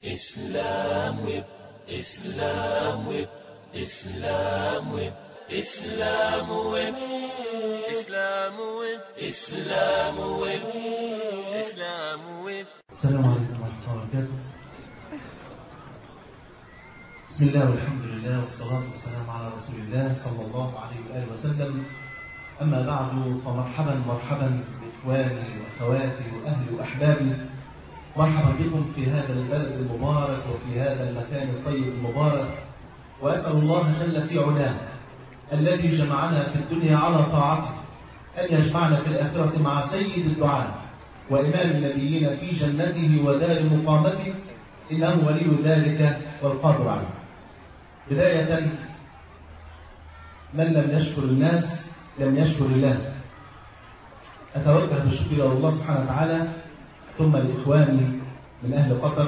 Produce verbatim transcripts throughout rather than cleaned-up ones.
Islam Whip, Islam Whip, Islam Whip, Islam Whip, Islam Whip, Islam Whip, Islam Whip. السلام عليكم ورحمة الله وبركاته. بسم الله والحمد لله والصلاة والسلام على رسول الله صلى الله عليه وآله وسلم. أما بعد فمرحبا مرحبا بإخواني وأخواتي وأهلي وأحبابي، مرحبا بكم في هذا البلد المبارك وفي هذا المكان الطيب المبارك، وأسأل الله جل في علاه الذي جمعنا في الدنيا على طاعته أن يجمعنا في الآخرة مع سيد الدعاء وإمام النبيين في جنته ودار مقامته، إنه ولي ذلك والقادر عليه. بداية، من لم يشكر الناس لم يشكر الله. أتوجه بالشكر إلى الله سبحانه وتعالى، ثم لإخواني من أهل قطر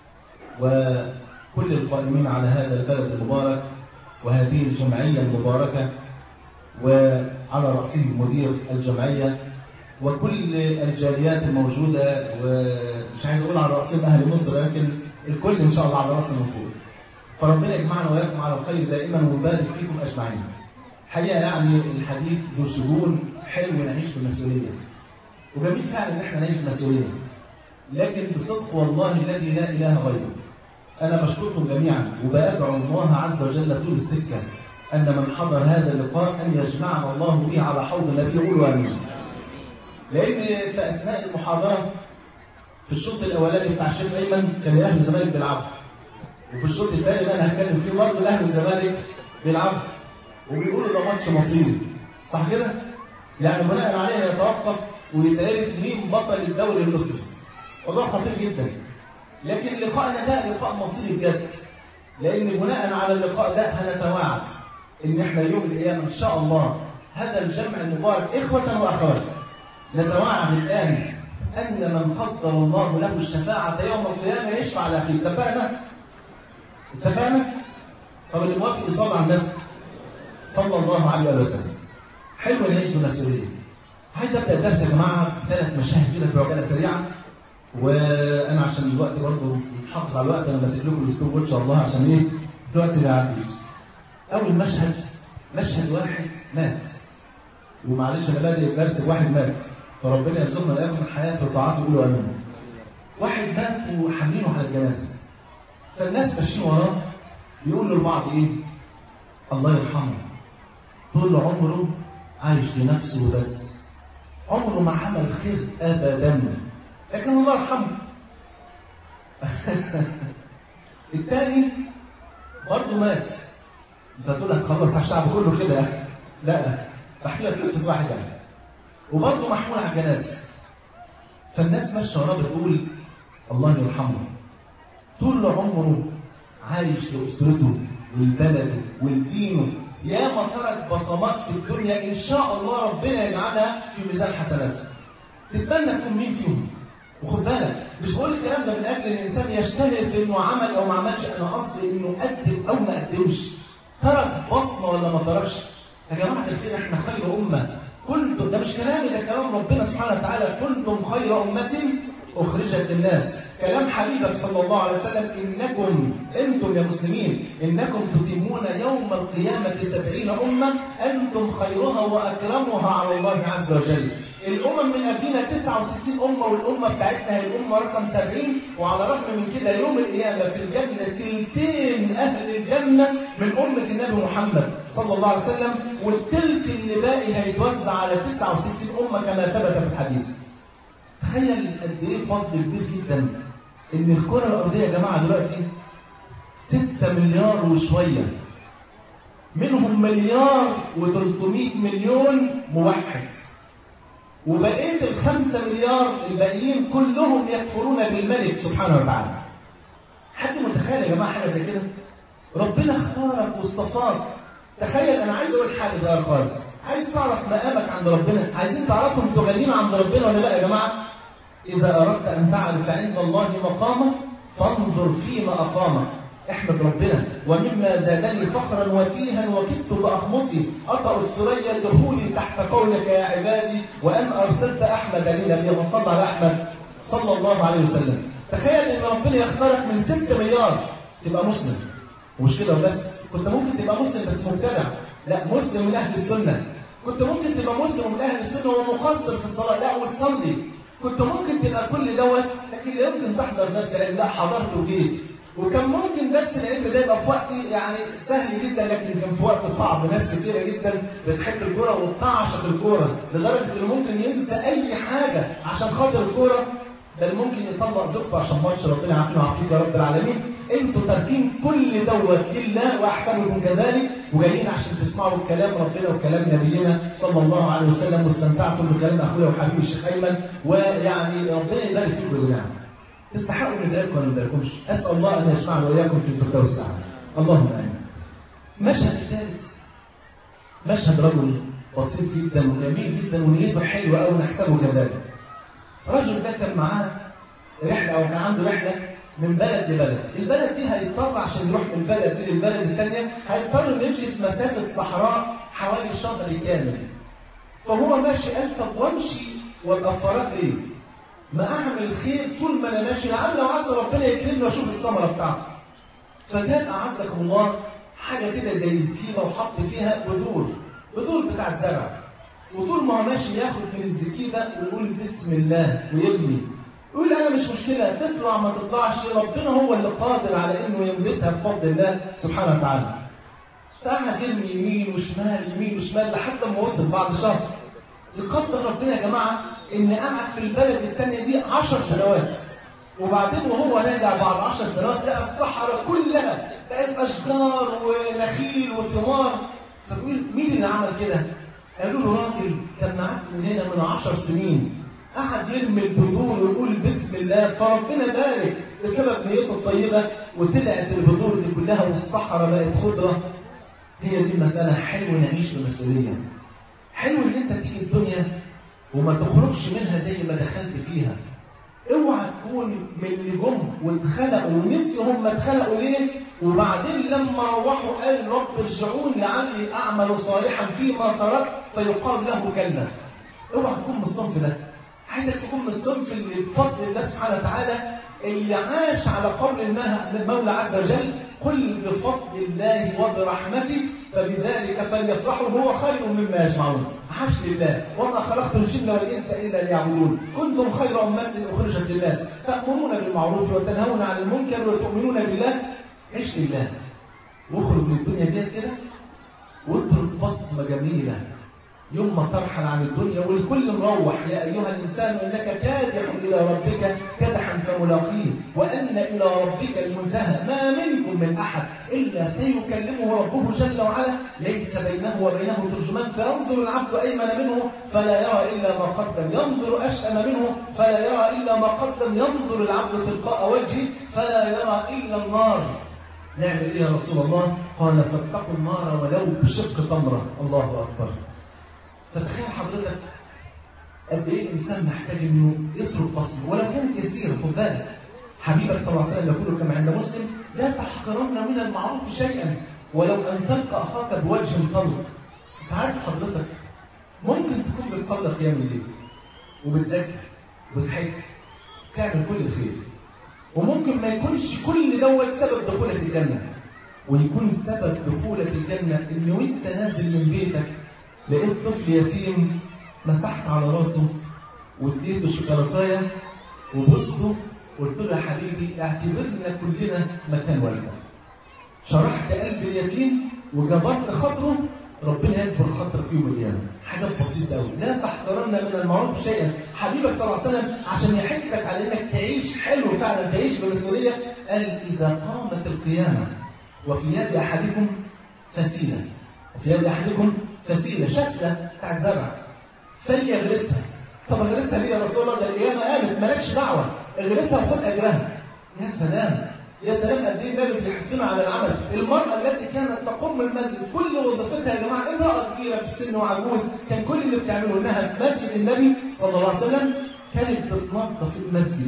وكل القائمين على هذا البلد المبارك وهذه الجمعية المباركة، وعلى رأسهم مدير الجمعية وكل الجاليات الموجودة، ومش عايز أقول على رأسهم أهل مصر، لكن الكل إن شاء الله على رأسنا من فوق. فربنا يجمعنا وياكم على الخير دائما ويبارك فيكم أجمعين. حقيقة يعني الحديث ذو شجون، حلو نعيش بمسؤولية، وجميل فعلا إن احنا نعيش بمسؤولية، لكن بصدق والله الذي لا إله غيره أنا بشكركم جميعا، وبأدعو الله عز وجل طول السكة أن من حضر هذا اللقاء أن يجمعنا الله به على حوض النبي. قولوا آمين. لأن في أثناء المحاضرة في الشوط الأولاني بتاع الشيخ أيمن كان أهل الزمالك بيلعبوا، وفي الشوط الثاني اللي أنا هتكلم فيه برضه أهل الزمالك بيلعبوا، وبيقولوا ده ماتش مصيري، صح كده؟ يعني بناء عليها يتوقف ويتعرف مين بطل الدوري المصري. موضوع خطير جدا، لكن لقائنا ده لقاء مصيري بجد، لأن بناء على اللقاء ده هنتواعد إن إحنا يوم القيامة إن شاء الله هذا الجمع المبارك إخوة وأخوات نتواعد الآن أن من قدر الله له الشفاعة يوم القيامة يشفع لأخيه. اتفقنا؟ اتفقنا؟ طب اللي موافق يصلي على النبي صلى الله عليه وسلم. حلو نعيش بمسؤولية. عايز أبدأ الدرس يا جماعة بثلاث مشاهد كده في عجالة سريعة، وأنا عشان الوقت برضه نحافظ على الوقت، أنا ماسك لكم الأسلوب إن شاء الله عشان إيه؟ الوقت ما يعديش. أول مشهد، مشهد واحد مات، ومعلش أنا بادئ الدرس بواحد مات، فربنا يرزقنا الأيام من الحياة في طاعته. يقولوا آمين. واحد مات وحاملينه على الجنازة، فالناس ماشيين وراه يقولوا لبعض إيه؟ الله يرحمه، طول عمره عايش لنفسه بس، عمره ما عمل خير أبدا، لكن الله يرحمه. الثاني برضه مات. انت تقول لك خلص على الشعب كله كده؟ لا، بحكي لك قصه واحد يعني، وبرضه محمول على الجنازه. فالناس ماشيه وراه بتقول الله يرحمه، طول عمره عايش لاسرته ولبلده ولدينه، يا ما ترك بصمات في الدنيا ان شاء الله ربنا يجعلها في ميزان حسناته. تتمنى تكون مين فيهم؟ وخد بالك، مش بقول الكلام ده من اجل ان الانسان يجتهد بانه عمل او ما عملش، انا قصدي انه قدم او ما قدمش، ترك بصمه ولا ما تركش. يا جماعه الخير احنا خير امه، كنتم، ده مش كلامي، ده كلام ربنا سبحانه وتعالى، كنتم خير امه اخرجت للناس. كلام حبيبك صلى الله عليه وسلم، انكم انتم يا مسلمين انكم تتمون يوم القيامه سبعين امه انتم خيرها واكرمها على الله عز وجل. الامم من قبلنا تسعة وستين امه، والامه بتاعتنا هي الامه رقم سبعين، وعلى الرغم من كده يوم القيامه في الجنه تلتين اهل الجنه من امه النبي محمد صلى الله عليه وسلم، والتلت اللي باقي هيتوزع على تسعة وستين امه كما ثبت في الحديث. تخيل قد ايه فضل كبير جدا ان الكره الارضيه يا جماعه دلوقتي ستة مليار وشويه، منهم مليار وثلاثمائة مليون موحد، وبقيه الخمسة مليار الباقيين كلهم يكفرون بالملك سبحانه وتعالى. حد متخيل يا جماعه حاجه زي كده؟ ربنا اختارك واصطفاك. تخيل، انا عايز اقول حاجه صغيره خالص، عايز تعرف مقامك عند ربنا؟ عايزين تعرفوا انتوا غاليين عند ربنا ولا لا يا جماعه؟ اذا اردت ان تعرف عند الله مقامك فانظر فيما اقامك. احمد ربنا. ومما زادني فخرا وتيها وكدت باخمصي اطأ الثريا دخولي تحت قولك يا عبادي، وان ارسلت احمد لي نبيا. من صلى على احمد صلى الله عليه وسلم. تخيل ان ربنا يختارك من ستة مليار تبقى مسلم، ومش كده وبس، كنت ممكن تبقى مسلم بس مبتدع، لا مسلم من اهل السنه. كنت ممكن تبقى مسلم من اهل السنه ومقصر في الصلاه، لا وتصلي. كنت ممكن تبقى كل دوت لكن لا يمكن تحضر درس العلم، لا حضرت وجيت. وكان ممكن درس العلم ده يبقى في وقت يعني سهل جدا، لكن كان في وقت صعب. ناس كتيره جدا بتحب الكوره وبتعشق الكوره لدرجه انه ممكن ينسى اي حاجه عشان خاطر الكوره، بل ممكن يطلق زوجته عشان ماتش. ربنا يعافينا ويعافيك يا رب العالمين. انتوا تاركين كل دوت لله واحسنكم كذلك، وجايين عشان تسمعوا كلام ربنا وكلام نبينا صلى الله عليه وسلم، واستمتعتم بكلام اخويا وحبيبي الشيخ ايمن، ويعني ربنا يبارك فيكم يا جماعه. تستحقوا من ذلك ولا ما تدركمش؟ اسال الله ان يجمعنا واياكم في الفردوس الاعلى. اللهم امين. مشهد الثالث مشهد رجل بسيط جدا وجميل جدا ونيته حلوه قوي نحسبه كذلك. الرجل ده كان معاه رحله او كان عنده رحله من بلد لبلد، البلد دي هيضطر عشان يروح من البلد دي للبلد الثانيه هيضطر انه يمشي في مسافه صحراء حوالي شهر كامل. فهو ماشي قال طب وامشي وابقى في فراغ ليه؟ ما اعمل خير طول ما انا ماشي لعل وعسى ربنا يكرمني واشوف الثمره بتاعته. فجاب اعزكم الله حاجه كده زي زكيبه وحط فيها بذور، بذور بتاعت زرع، وطول ما هو ماشي ياخد من الزكيبه ويقول بسم الله ويرمي. يقول انا مش مشكله تطلع ما تطلعش، ربنا هو اللي قادر على انه ينبتها بفضل الله سبحانه وتعالى. فقعد يرمي يمين وشمال يمين وشمال لحد ما وصل بعد شهر. يقدر ربنا يا جماعه ان قعد في البلد الثانيه دي عشر سنوات، وبعدين وهو راجع بعد عشر سنوات لقى الصحراء كلها بقت اشجار ونخيل وثمار. فبيقول مين اللي عمل كده؟ قالوا له راجل كان معاك من هنا من عشر سنين قعد يرمي البذور ويقول بسم الله، فربنا بارك بسبب نيته الطيبه وطلعت البذور دي كلها والصحراء بقت خضره. هي دي المساله. حلو نعيش بمسؤوليه، حلو ان انت تيجي الدنيا وما تخرجش منها زي ما دخلت فيها. اوعى تكون من اللي جم واتخلقوا ونسيوا هم اتخلقوا ليه، وبعدين لما روحوا قال رب ارجعون لعلي اعمل صالحا فيما تركت فيقال له كلمه. اوعى تكون من الصنف ده. عايزك تكون من الصنف اللي بفضل الله سبحانه وتعالى اللي عاش على قول المولى عز وجل قل بفضل الله وبرحمته فبذلك فليفرحوا هو خير مما يجمعون. عاش لله وما خلقت الجن والانس الا ليعبدون كنتم خير امه اخرجت للناس تامرون بالمعروف وتنهون عن المنكر وتؤمنون بالله. عيش لله واخرج من الدنيا ديت كده واترك بصمه جميله يوم ما ترحل عن الدنيا، والكل مروح. يا ايها الانسان انك كادح الى ربك كدحا فملاقيه وان الى ربك المنتهى. ما منكم من احد الا سيكلمه ربه جل وعلا ليس بينه وبينه ترجمان فينظر العبد ايمن منه فلا يرى الا ما قدم، ينظر اشأم منه فلا يرى الا ما قدم، ينظر العبد تلقاء وجهه فلا يرى الا النار. نعمل ايه يا رسول الله؟ قال فاتقوا النار ولو بشق تمره. الله اكبر. فتخيل حضرتك قد ايه الانسان محتاج انه يترك بصمه ولو كانت يسيره. خد بالك حبيبك صلى الله عليه وسلم يقول كما عند مسلم لا تحقرن من المعروف شيئا ولو ان تلقى اخاك بوجه طلق. انت عارف حضرتك ممكن تكون بتصلي قيام الليل وبتذاكر وبتحج تعمل كل الخير، وممكن ما يكونش كل دوت سبب دخولك الجنه، ويكون سبب دخولك الجنه ان وانت نازل من بيتك لقيت طفل يتيم مسحت على راسه واديته شوكولاتايه وبصته قلت له يا حبيبي اعتبرنا كلنا مكان والدك. شرحت قلب اليتيم وجبرت خاطره، ربنا يكبر خاطرك يوم القيامه. حاجه بسيطه قوي. لا تحقرن من المعروف شيئا. حبيبك صلى الله عليه وسلم عشان يحثك على انك تعيش حلو فعلا تعيش بمسؤوليه قال اذا قامت القيامه وفي يد احدكم فسيله وفي يد احدكم فسيله شتله بتاعت زرع فليغرسها. طب اغرسها ليه يا رسول الله؟ ده القيامه قامت مالكش دعوه، اغرسها وخد اجرها. يا سلام يا سلام قد ايه النبي بيحثنا على العمل. المراه التي كانت تقوم المسجد كل وظيفتها يا جماعه امراه كبيره في السن وعجوز، كان كل اللي بتعمله انها في مسجد النبي صلى الله عليه وسلم كانت بتنظف المسجد،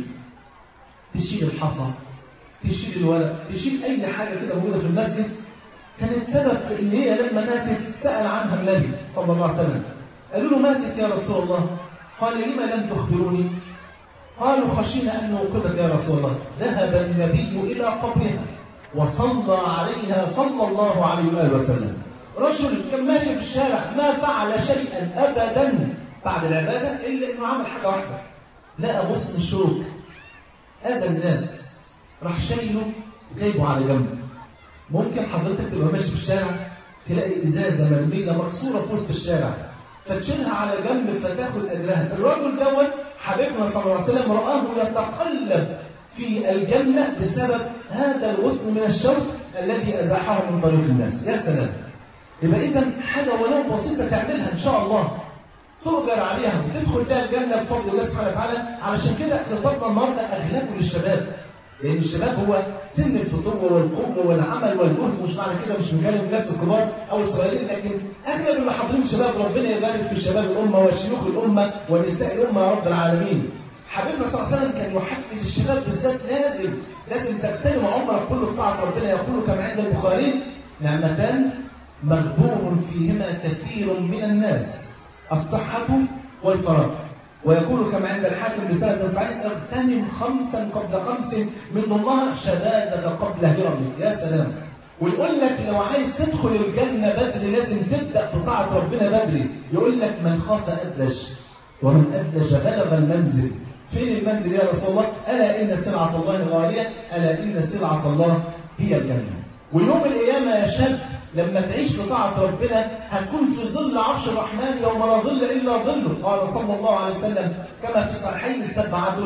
تشيل الحصى تشيل الورق تشيل اي حاجه كده موجوده في المسجد. كانت سبب في ان هي لما ماتت سأل عنها النبي صلى الله عليه وسلم. قالوا له ماتت يا رسول الله، قال لما لم تخبروني؟ قالوا خشينا أن نوقظك يا رسول الله. ذهب النبي إلى قبرها وصلى عليها صلى الله عليه وآله وسلم. رجل كان ماشي في الشارع ما فعل شيئا أبدا بعد العبادة إلا أنه عمل حاجة واحدة، لقى غصن شوك أذى الناس، راح شايله وجايبه على جنب. ممكن حضرتك تبقى ماشي في الشارع تلاقي إزازة مرمية مكسورة في وسط الشارع فتشيلها على جنب فتاخد أجرها. الرجل دوت حبيبنا صلى الله عليه وسلم رآه يتقلب في الجنة بسبب هذا الغصن من الشوك الذي أزاحه من طريق الناس. يا سلام! يبقى إذا حاجة ولو بسيطة تعملها إن شاء الله تؤجر عليها وتدخل بها الجنة بفضل الله سبحانه وتعالى. علشان كده خطبنا النهارده أغلبه للشباب، لأن الشباب هو سن الفتوة والقوة والعمل والجهد. مش معنى كده مش مجال الناس الكبار أو الصغيرين، لكن أغلب اللي حاضرين الشباب ربنا يبارك في شباب الأمة وشيوخ الأمة ونساء الأمة يا رب العالمين. حبيبنا صلى الله عليه وسلم كان يحفز الشباب بالذات، لازم لازم تغتنم عمرك كله في طاعة ربنا. يقول كما عند البخاري: نعمتان مغبون فيهما كثير من الناس، الصحة والفراغ. ويقول كما عند الحاكم بسند صحيح: اغتنم خمسا قبل خمس من الله شبابك قبل هرمك. يا سلام! ويقول لك لو عايز تدخل الجنة بدري لازم تبدأ في طاعة ربنا بدري. يقول لك: من خاف أدلج ومن أدلج بلغ المنزل. فين المنزل يا رسول الله؟ ألا إن سلعة الله غالية، ألا إن سلعة الله هي الجنة. ويوم القيامة يا شاب لما تعيش في طاعة ربنا هتكون في ظل عرش الرحمن يوم لا ظل إلا ظله. قال صلى الله عليه وسلم كما في الصحيحين: سبعة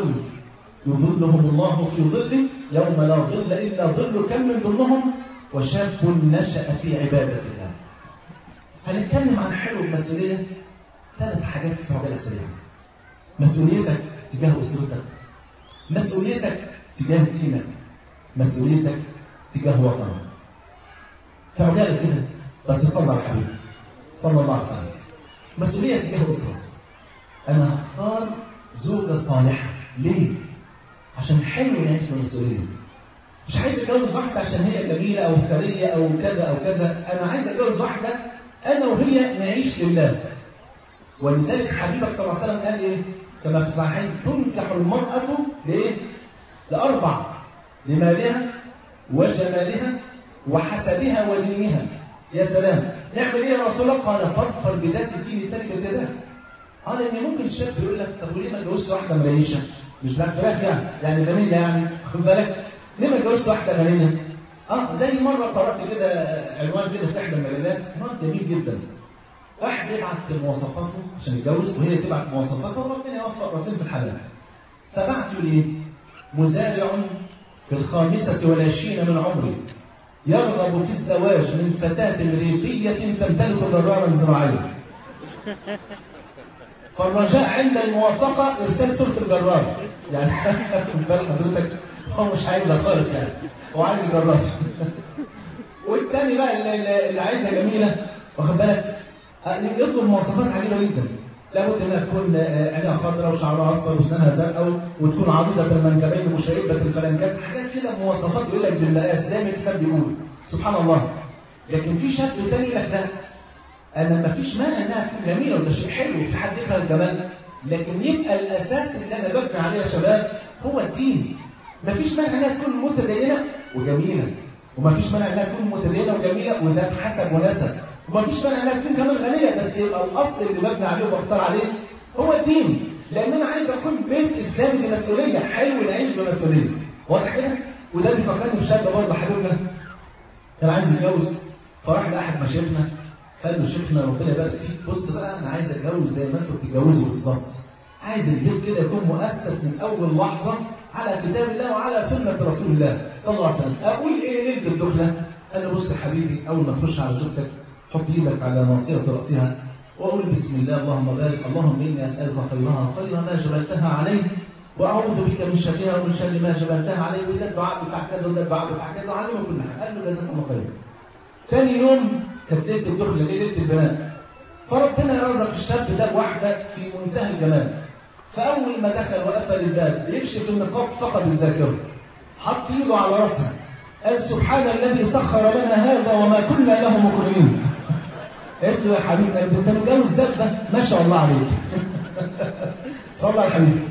يظلهم الله في ظله يوم لا ظل إلا ظله. كم من ظلهم؟ وشاب نشأ في عبادة الله. هنتكلم عن حلو المسؤولية. ثلاث حاجات في عجالة سريعة: مسؤوليتك تجاه أسرتك، مسؤوليتك تجاه دينك، مسؤوليتك تجاه وطنك. في عجالة كده بس صلى على الحبيب صلى الله عليه وسلم. مسؤولية تجاه أسرة. أنا هختار زوجة صالحة. ليه؟ عشان حلو نعيش بمسؤولية. مش عايز أتجوز واحدة عشان هي جميلة أو ثرية أو كذا أو كذا. أنا عايز أتجوز واحدة أنا وهي نعيش لله. ولذلك حبيبك صلى الله عليه وسلم قال إيه؟ كما في الصحيحين: تنكح المرأة لإيه؟ لأربع: لمالها وجمالها وحسبها ودينها. يا سلام! نعمل ايه يا رسول الله؟ قال: فاظفر بذات الدين تربت يداه. قال ان ممكن الشاب يقول لك: طب وليه ما اتجوزش واحده مليشه؟ مش بتاعت فراخ يعني، يعني غنيه يعني، خد بالك؟ ليه ما اتجوزش واحده غنيه؟ اه زي مره قرات كده عنوان كده في احدى المجلات، عنوان جميل جدا. واحد يبعت مواصفاته عشان يتجوز وهي تبعت مواصفاتها وربنا يوفق راسين في الحلال. فبعتوا ليه؟ مزارع في الخامسه والعشرين من عمره يرغب في الزواج من فتاة ريفية تمتلك جرارا زراعيا. فالرجاء عند الموافقة إرسال صورة الجرار. يعني بال حضرتك هو مش عايزها خالص يعني، هو عايز جرار. والتاني بقى اللي, اللي عايزها جميلة، واخد بالك؟ يطلب مواصفات عجيبة جدا. لابد انها تكون عينها خضراء وشعرها اصفر واسنانها زرقاء وتكون عريضة المنكبين وشائبة الفلنكات، حاجات كده مواصفات يقول لك بالمقاس زي ما الكتاب بيقول. سبحان الله. لكن في شاب ثاني يقول لك لا، انا ما فيش مانع انها تكون جميله وده شيء حلو في حد يفهم الجمال، لكن يبقى الاساس اللي انا ببني عليه يا شباب هو الدين. ما فيش مانع انها تكون متدينه وجميله، وما فيش مانع انها تكون متدينه وجميله وذات حسب ونسب، وما فيش مانع انها تكون كمان غنيه، بس يبقى الاصل اللي ببني عليه وبختار عليه هو الدين. لان انا عايز اكون بيت اسلامي بمسؤوليه، حلو نعيش بمسؤوليه. واضح كده؟ وده بيفكرني بشاب برضه حبيبنا كان عايز يتجوز، فراح لاحد مشايخنا قال له: شيخنا ربنا يبارك فيك، بص بقى انا عايز اتجوز زي ما انتوا بتتجوزوا بالظبط. عايز البيت كده يكون مؤسس من اول لحظه على كتاب الله وعلى سنه رسول الله صلى الله عليه وسلم. اقول ايه ليله الدخله؟ قال له: بص يا حبيبي، اول ما تخش على زوجتك حط ايدك على ناصيه راسها واقول بسم الله اللهم بارك، اللهم اني اسالك خيرها خير ما جبلتها عليه، واعوذ بك من شرها ومن شر ما جبلتها عليه، وده الدعاء بتاع كذا وده الدعاء بتاع كذا، علمه كل حاجه. قال له: جزاك الله خير. ثاني يوم كانت ليله الدخله، ليله البنات، فربنا رزق الشاب ده بواحده في منتهى الجمال. فاول ما دخل وقفل الباب يكشف النقاب فقد الذاكره، حط ايده على راسها قال: سبحان الذي سخر لنا هذا وما كنا له مقرنين. قلت له: يا حبيبي انت متجوز ده ده ما شاء الله عليك. صلى على الحبيب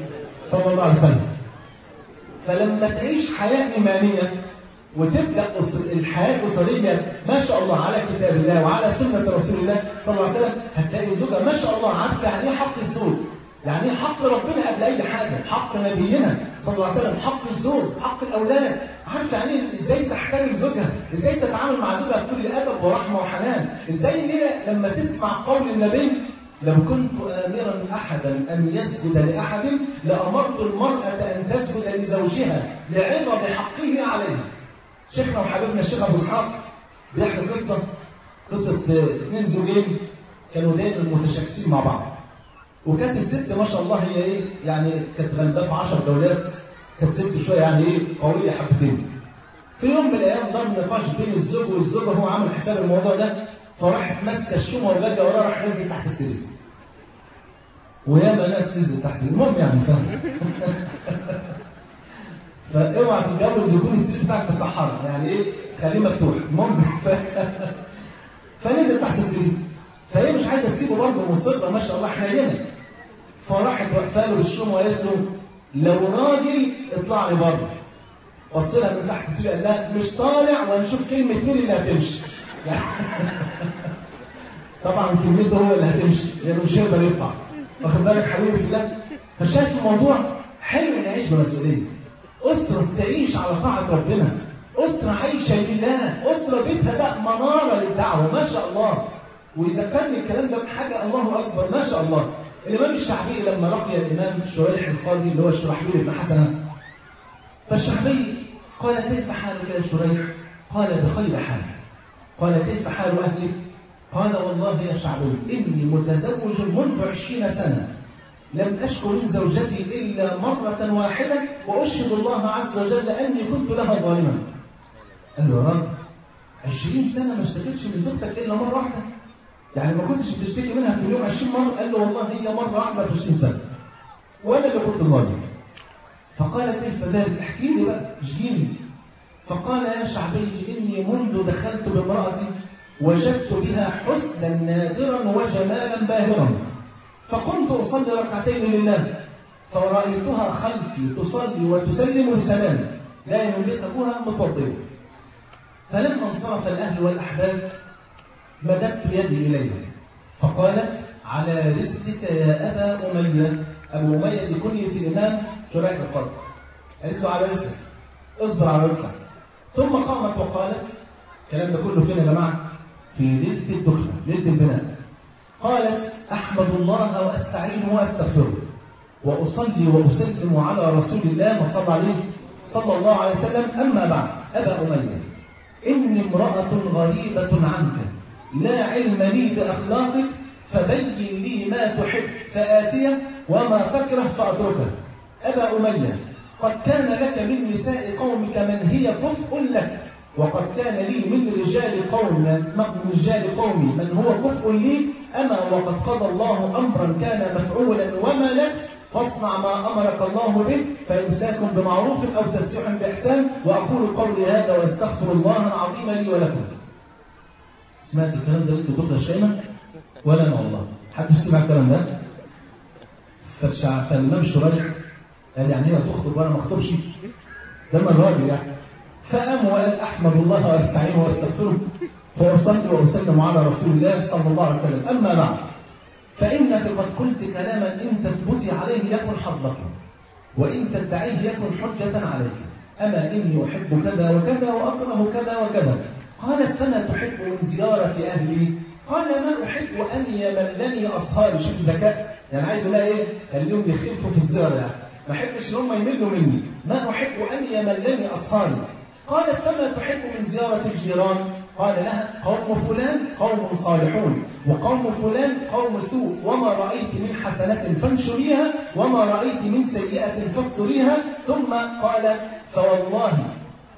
صلى الله عليه وسلم. فلما تعيش حياة إيمانية وتبدأ الحياة الأسرية ما شاء الله على كتاب الله وعلى سنة رسول الله صلى الله عليه وسلم، هتلاقي زوجة ما شاء الله عارفة يعني إيه حق الزوج، يعني إيه حق ربنا قبل أي حاجة، حق نبينا صلى الله عليه وسلم، حق الزوج، حق الأولاد، عارفة يعني إزاي تحترم زوجها، إزاي تتعامل مع زوجها بكل أدب ورحمة وحنان، إزاي إن هي لما تسمع قول النبي لو كنت آمرا أحدا أن يسجد لأحد لأمرت المرأة أن تسجد لزوجها لعظم حقه عليها. شيخنا وحبيبنا الشيخ أبو إسحاق بيحكي قصة قصة اثنين زوجين كانوا دايما متشاكسين مع بعض، وكانت الست ما شاء الله هي إيه يعني كانت غلبة في عشر دولات، كانت ست شوية يعني إيه قوية حبتين. في يوم من الأيام ضرب نقاش بين الزوج والزوجة، هو عامل حساب الموضوع ده، فراحت ماسكة الشومة وجاية وراه، راح نزل تحت السرير. وياما ناس نزل تحت، المهم يعني فاهم. فاوعى تتجوز يكون السرير بتاعك بالصحراء، يعني ايه خليه مفتوح، المهم. فنزل تحت السرير، فهي مش عايزه تسيبه برضه، مصره ما شاء الله حنينه. فراحت واقفه له بالشومه وقالت له لو راجل اطلع لي بره. بص لها من تحت السرير قال لها مش طالع وهنشوف كلمه مين اللي هتمشي. طبعا كلمته هو اللي هتمشي لانه مش هيقدر يطلع. واخد بالك حبيبي في الله؟ فشايف الموضوع حلو نعيش بمسؤوليه. أسرة تعيش على طاعة ربنا، أسرة عايشة لله، أسرة بيتها ده منارة للدعوة ما شاء الله. وإذا كان الكلام ده بحاجة الله أكبر ما شاء الله. الإمام الشعبي لما لقي الإمام شريح القاضي اللي هو شرحبيل بن حسنة، فالشعبي قال كيف حالك يا شريح؟ قال بخير حال. قال كيف حال أهلك؟ قال والله يا شعبي إني متزوج منذ عشرين سنة، لم أشكو من زوجتي إلا مرة واحدة، وأشهد الله عز وجل أني كنت لها ظالما. قال له يا رب عشرين سنة ما اشتكيتش من زوجتك إلا مرة واحدة؟ يعني ما كنتش بتشتكي منها في اليوم عشرين مرة؟ قال له والله هي مرة واحدة في عشرين سنة، وأنا اللي كنت ظالم. فقال كيف ذلك؟ احكي لي بقى، اشجيني. فقال يا شعبي إني منذ دخلت بامرأتي وجدت بها حسنا نادرا وجمالا باهرا، فقمت أصلي ركعتين لله فرأيتها خلفي تصلي وتسلم بسلام، لا يملك أبوها متوضئة. فلما انصرف الأهل والأحباب مددت يدي إليها فقالت على رزقك يا أبا أمية. أبو أمية دي كنية الإمام شريح القاضي. قالت له على رزقك، اصبر على رزقك. ثم قامت وقالت، الكلام ده كله فين يا جماعة؟ في ليلة الدخلة، ليلة البناء. قالت أحمد الله وأستعينه وأستغفره وأصلي وأسلم على رسول الله صلى عليه صلى الله عليه وسلم، أما بعد أبا أمية إني امرأة غريبة عنك لا علم لي بأخلاقك، فبين لي ما تحب فآتيه وما تكره فأتركه. أبا أمية قد كان لك من نساء قومك من هي كفء لك، وقد كان لي من رجال قوم من رجال قومي من هو كفء لي، أما وقد قضى الله أمرا كان مفعولا وما لك، فاصنع ما أمرك الله به، فإمساك بمعروف أو تسريح بإحسان. وأقول قولي هذا وأستغفر الله العظيم لي ولكم. سمعت الكلام ده لسه دخل الشيمة؟ ولا أنا والله حد سمع الكلام ده؟ فالإمام شريح قال يعني هي تخطب وأنا ما أخطبش؟ ده من الراجل يعني. فقام وقال أحمد الله وأستعينه وأستغفره وأصلي وأسلم على رسول الله صلى الله عليه وسلم، أما بعد فإنك قد قلت كلاما إن تثبتي عليه يكن حظك، وإن تدعيه يكن حجة عليك. أما إني أحب كذا وكذا وأكره كذا وكذا. قالت فما تحب من زيارة أهلي؟ قال ما أحب أن يملني أصهاري. شوف الذكاء، يعني عايز أقول إيه؟ خليهم يخفوا في الزيارة، يعني ما أحبش إن هم يملوا مني. ما أحب أن يملني أصهاري. قالت فما تحب من زيارة الجيران؟ قال لها قوم فلان قوم صالحون، وقوم فلان قوم سوء، وما رأيت من حسنة فانشريها، وما رأيت من سيئة فاصدريها. ثم قال فوالله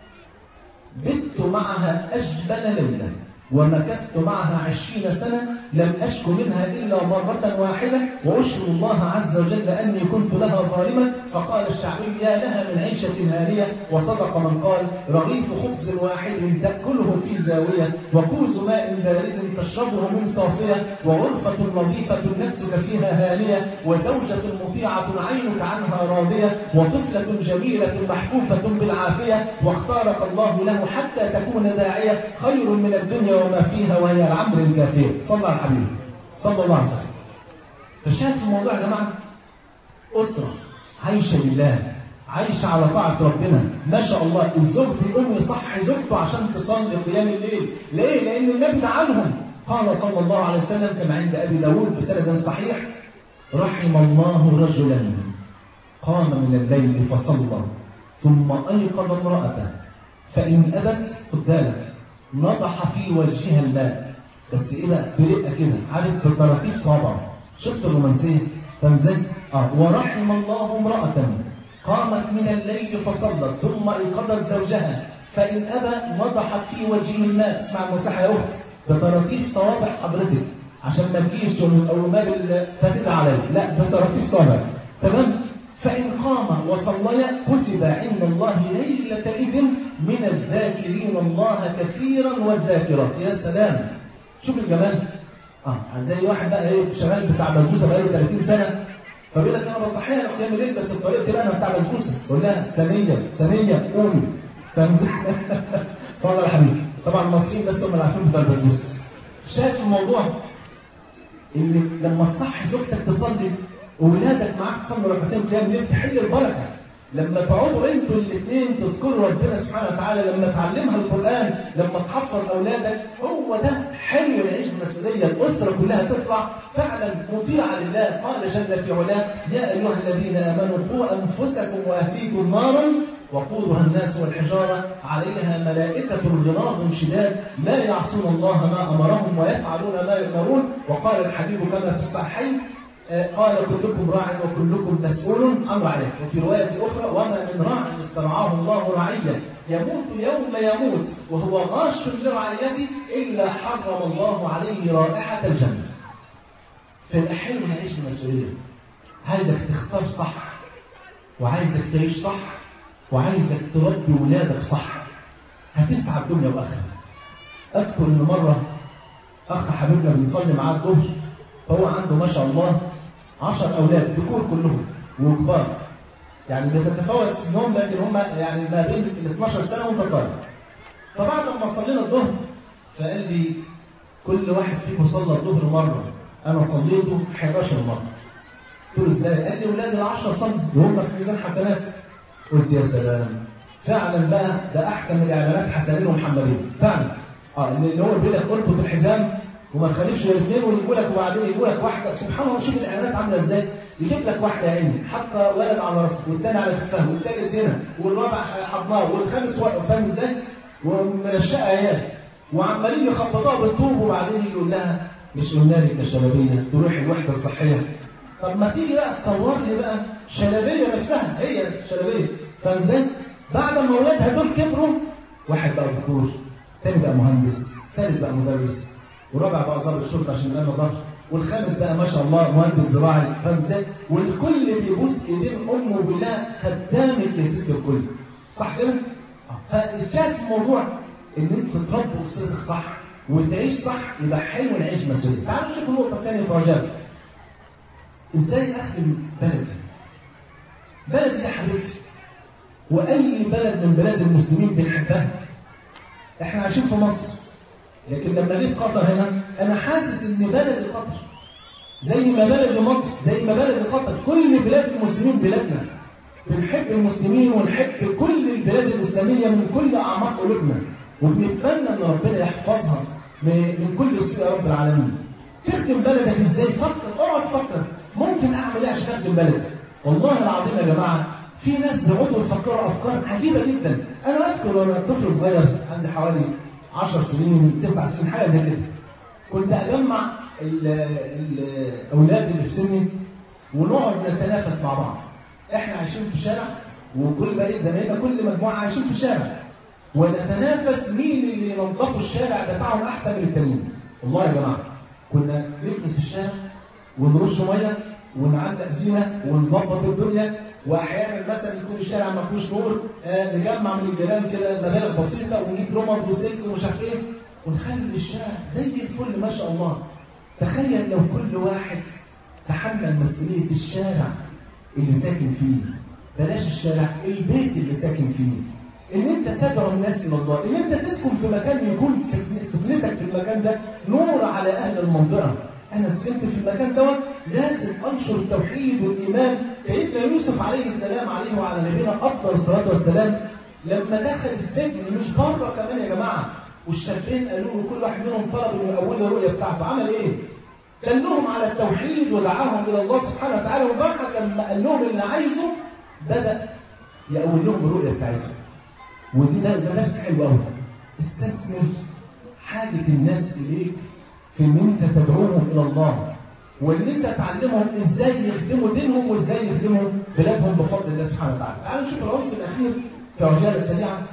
بت معها أجبل ليلة ومكثت معها عشرين سنة لم أشك منها إلا مرة واحدة وأشكر الله عز وجل أني كنت لها ظالما. فقال الشعبي يا لها من عيشة هانية. وصدق من قال رغيف خبز واحد تأكله في زاوية وكوز ماء بارد تشربه من صافية وغرفة نظيفة نفسك فيها هانية وزوجة مطيعة عينك عنها راضية وطفلة جميلة محفوفة بالعافية واختارك الله له حتى تكون داعية خير من الدنيا وما فيها وهي العمر الكافية. صلى على الحبيب صلى الله عليه وسلم. فشاهد في الموضوع يا جماعة أسرة عايشة لله، عايشة على طاعة ربنا، ما شاء الله. الزوج بيقوم يصحي زوجته عشان تصلي قيام الليل. ليه؟ لأن النبي دعاهم. قال صلى الله عليه وسلم كما عند أبي داود بسند صحيح رحم الله رجلا قام من الليل فصلى ثم أيقظ امرأته فإن أبت خد بالك نضح في وجهها الماء، بس إيه بقى؟ برقة كده، عارف بطراطيف صابع. شفت الرومانسية؟ فاهم ازاي؟ اه ورحم الله امرأة قامت من الليل فصلت ثم أيقظت زوجها فإن أبى نضحت في وجهه الماء. اسمع النصيحة يا أخت، بطراطيف صوابع حضرتك عشان ما تجيش أو ما بالفتن عليه، لا بطراطيف صوابع. تمام؟ فإن قام وصلي كتب عند الله ليلة إذن من الذاكرين الله كثيرا والذاكرات. يا سلام، شوف الجمال. اه زي واحد بقى ايه شغال بتاع بسبوسه بقاله ثلاثين سنه فبيقول لك انا بصحيها قيام الليل بس بطريقتي بقى انا بتاع بسبوسه. قول لها ثانيه ثانيه قومي. فاهم ازاي؟ صلى على الحبيب. طبعا المصريين بس هم اللي عارفين بتاع البسبوسه. شايف الموضوع ان لما تصحي زوجتك تصلي واولادك معاك تصلوا ركعتين قيام الليل تحل البركه. لما تقعدوا انتوا الاثنين تذكروا ربنا سبحانه وتعالى، لما تعلمها القرآن، لما تحفظ اولادك، هو ده حلو العيش بالمسؤوليه. الاسره كلها تطلع فعلا مطيعه لله. قال جل في علاه يا ايها الذين امنوا قوا انفسكم واهليكم نارا وقودها الناس والحجاره عليها ملائكه غلاظ شداد لا يعصون الله ما امرهم ويفعلون ما يؤمرون. وقال الحبيب كما في الصحيحين قال كلكم راع وكلكم مسؤول عن رعيته. وفي رواية أخرى وما من راع استرعاه الله رعية يموت يوم يموت وهو غاش لرعيته إلا حرم الله عليه رائحة الجنة. فالأحيان نعيش المسؤولية. عايزك تختار صح وعايزك تعيش صح وعايزك تربي ولادك صح، هتسعى الدنيا وآخرة. أذكر إن مرة أخ حبيبنا بنصلي معاه الظهر فهو عنده ما شاء الله عشر أولاد ذكور كلهم وكبار، يعني بتتفاوت سنهم لكن هم يعني ما بين ال اثناشر سنة وانت طالع. فبعد ما صلينا الظهر فقال لي كل واحد فيكم صلى الظهر مرة، أنا صليته حداشر مرة. قلت له إزاي؟ قال لي ولاد العشرة صلوا وهم في ميزان حسنات. قلت يا سلام، فعلا بقى ده أحسن من الإعلانات حسنين ومحملين فعلا. اه اللي هو بيقول لك اربط الحزام وما تخليش الاثنين ويجيبوا لك وبعدين يجيبوا لك واحده. سبحان الله، شوف الاعلانات عامله ازاي. يجيب لك واحده يا عيني حاطه ولد على راسه والثاني على كتفها والثالث هنا والرابع على حضناه والخامس واقف، فاهم ازاي؟ ومنشأه عيال وعمالين يخبطوها بالطوب وبعدين يقول لها مش قلنا لك يا شلبيه تروحي الوحده الصحيه؟ طب ما تيجي بقى تصور لي بقى شلبيه نفسها هي شلبيه، فاهم ازاي؟ بعد ما اولادها دول كبروا واحد بقى دكتور، ثاني بقى مهندس، ثالث بقى مدرس، والرابع بقى ضابط شرطه عشان ينام ظهر، والخامس بقى ما شاء الله مهندس زراعي، فاهم ازاي؟ والكل بيبوس ايدين امه بالله خدامك يا ست الكل. صح كده؟ فالشاهد في الموضوع ان انت تربي اسرتك صح وتعيش صح، يبقى حلو نعيش مسؤوليه. تعالوا نشوف النقطه الثانيه في رجاء. ازاي اخدم بلدي؟ بلدي يا حبيبتي واي بلد من بلاد المسلمين بنحبها. احنا عايشين في مصر، لكن لما جيت قطر هنا انا حاسس ان بلدي قطر زي ما بلدي مصر زي ما بلدي قطر. كل بلاد المسلمين بلادنا، بنحب المسلمين ونحب كل البلاد الاسلاميه من كل اعماق قلوبنا، وبنتمنى ان ربنا يحفظها من كل سوء يا رب العالمين. تخدم بلدك ازاي؟ فكر، اقعد فكر ممكن اعمل ايه عشان اخدم بلدي. والله العظيم يا جماعه في ناس بيقعدوا يفكروا افكار عجيبه جدا. انا اذكر وانا طفل صغير عندي حوالي عشر سنين تسع سنين حاجه زي كده، كنت اجمع الاولاد اللي في سني ونقعد نتنافس مع بعض. احنا عايشين في شارع وكل بقى زمايلنا كل مجموعه عايشين في شارع، ونتنافس مين اللي ينظفوا الشارع بتاعهم احسن من التانيين. والله يا جماعه كنا نلبس الشارع ونرش ميه ونعلق زينه ونظبط الدنيا، واحيانا مثلا يكون الشارع ما فيهوش نور، آه نجمع من الجيران كده مبالغ بسيطه ونجيب لمض وسلك ومش عارف ايه ونخلي الشارع زي الفل ما شاء الله. تخيل لو كل واحد تحمل مسؤوليه الشارع اللي ساكن فيه، بلاش الشارع، البيت اللي ساكن فيه، ان انت تدعو الناس الى الله، ان انت تسكن في مكان يكون سكنتك في المكان ده نور على اهل المنطقه. انا سكنت في المكان دوت لازم انشر التوحيد والايمان. سيدنا يوسف عليه السلام عليه وعلى نبينا افضل الصلاه والسلام لما دخل السجن مش بره كمان يا جماعه، والشابين قالوا له كل واحد منهم طلب انه يقول له الرؤيه بتاعته، عمل ايه؟ دلهم على التوحيد ودعاهم الى الله سبحانه وتعالى، وبعد لما قال لهم اللي عايزه بدا يقول لهم الرؤيه بتاعتهم. ودي ده نفس حلو قوي. تستثمر حاجه الناس اليك في ان انت تدعوهم الى الله، وان انت تعلمهم ازاي يخدموا دينهم وازاي يخدموا بلادهم بفضل الله سبحانه وتعالى. تعالوا نشوف العنصر الاخير في عجاله سريعه.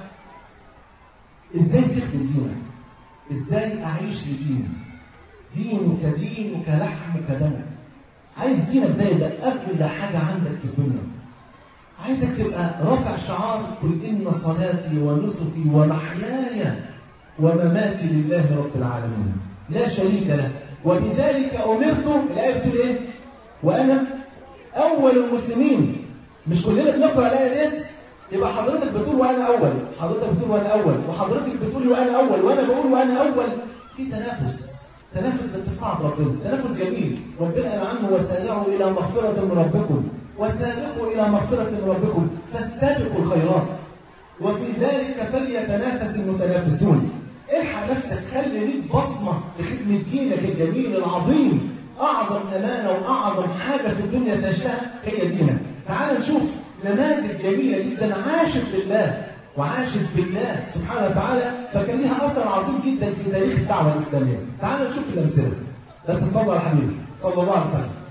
ازاي تخدم دينك؟ ازاي اعيش لديني؟ دينك دينك لحمك دمك. عايز دينك ده يبقى اغلى حاجه عندك في الدنيا. عايزك تبقى رافع شعار قل ان صلاتي ونسكي ومحياي ومماتي لله رب العالمين لا شريك له وبذلك امرت. الايه بتقول ايه؟ وانا اول المسلمين. مش كلنا بنقرا الايه ديت؟ يبقى حضرتك بتقول وانا اول، حضرتك بتقول وانا اول، وحضرتك بتقول وانا اول، وانا بقول وانا اول. في تنافس، تنافس بس في طاعه ربنا، تنافس جميل. ربنا قال عنه وسارعوا الى مغفره من ربكم وسابقوا الى مغفره من ربكم فاستبقوا الخيرات وفي ذلك فليتنافس المتنافسون. الحق نفسك، خلي ليك بصمه لخدمه دينك الجميل العظيم. اعظم امانه واعظم حاجه في الدنيا تعيشها هي دينك. تعال نشوف نماذج جميله جدا عاشت لله وعاشت بالله سبحانه وتعالى، فكان لها اثر عظيم جدا في تاريخ الدعوه الاسلاميه. تعال نشوف الامثله بس صلى على حبيبي صلى الله عليه وسلم.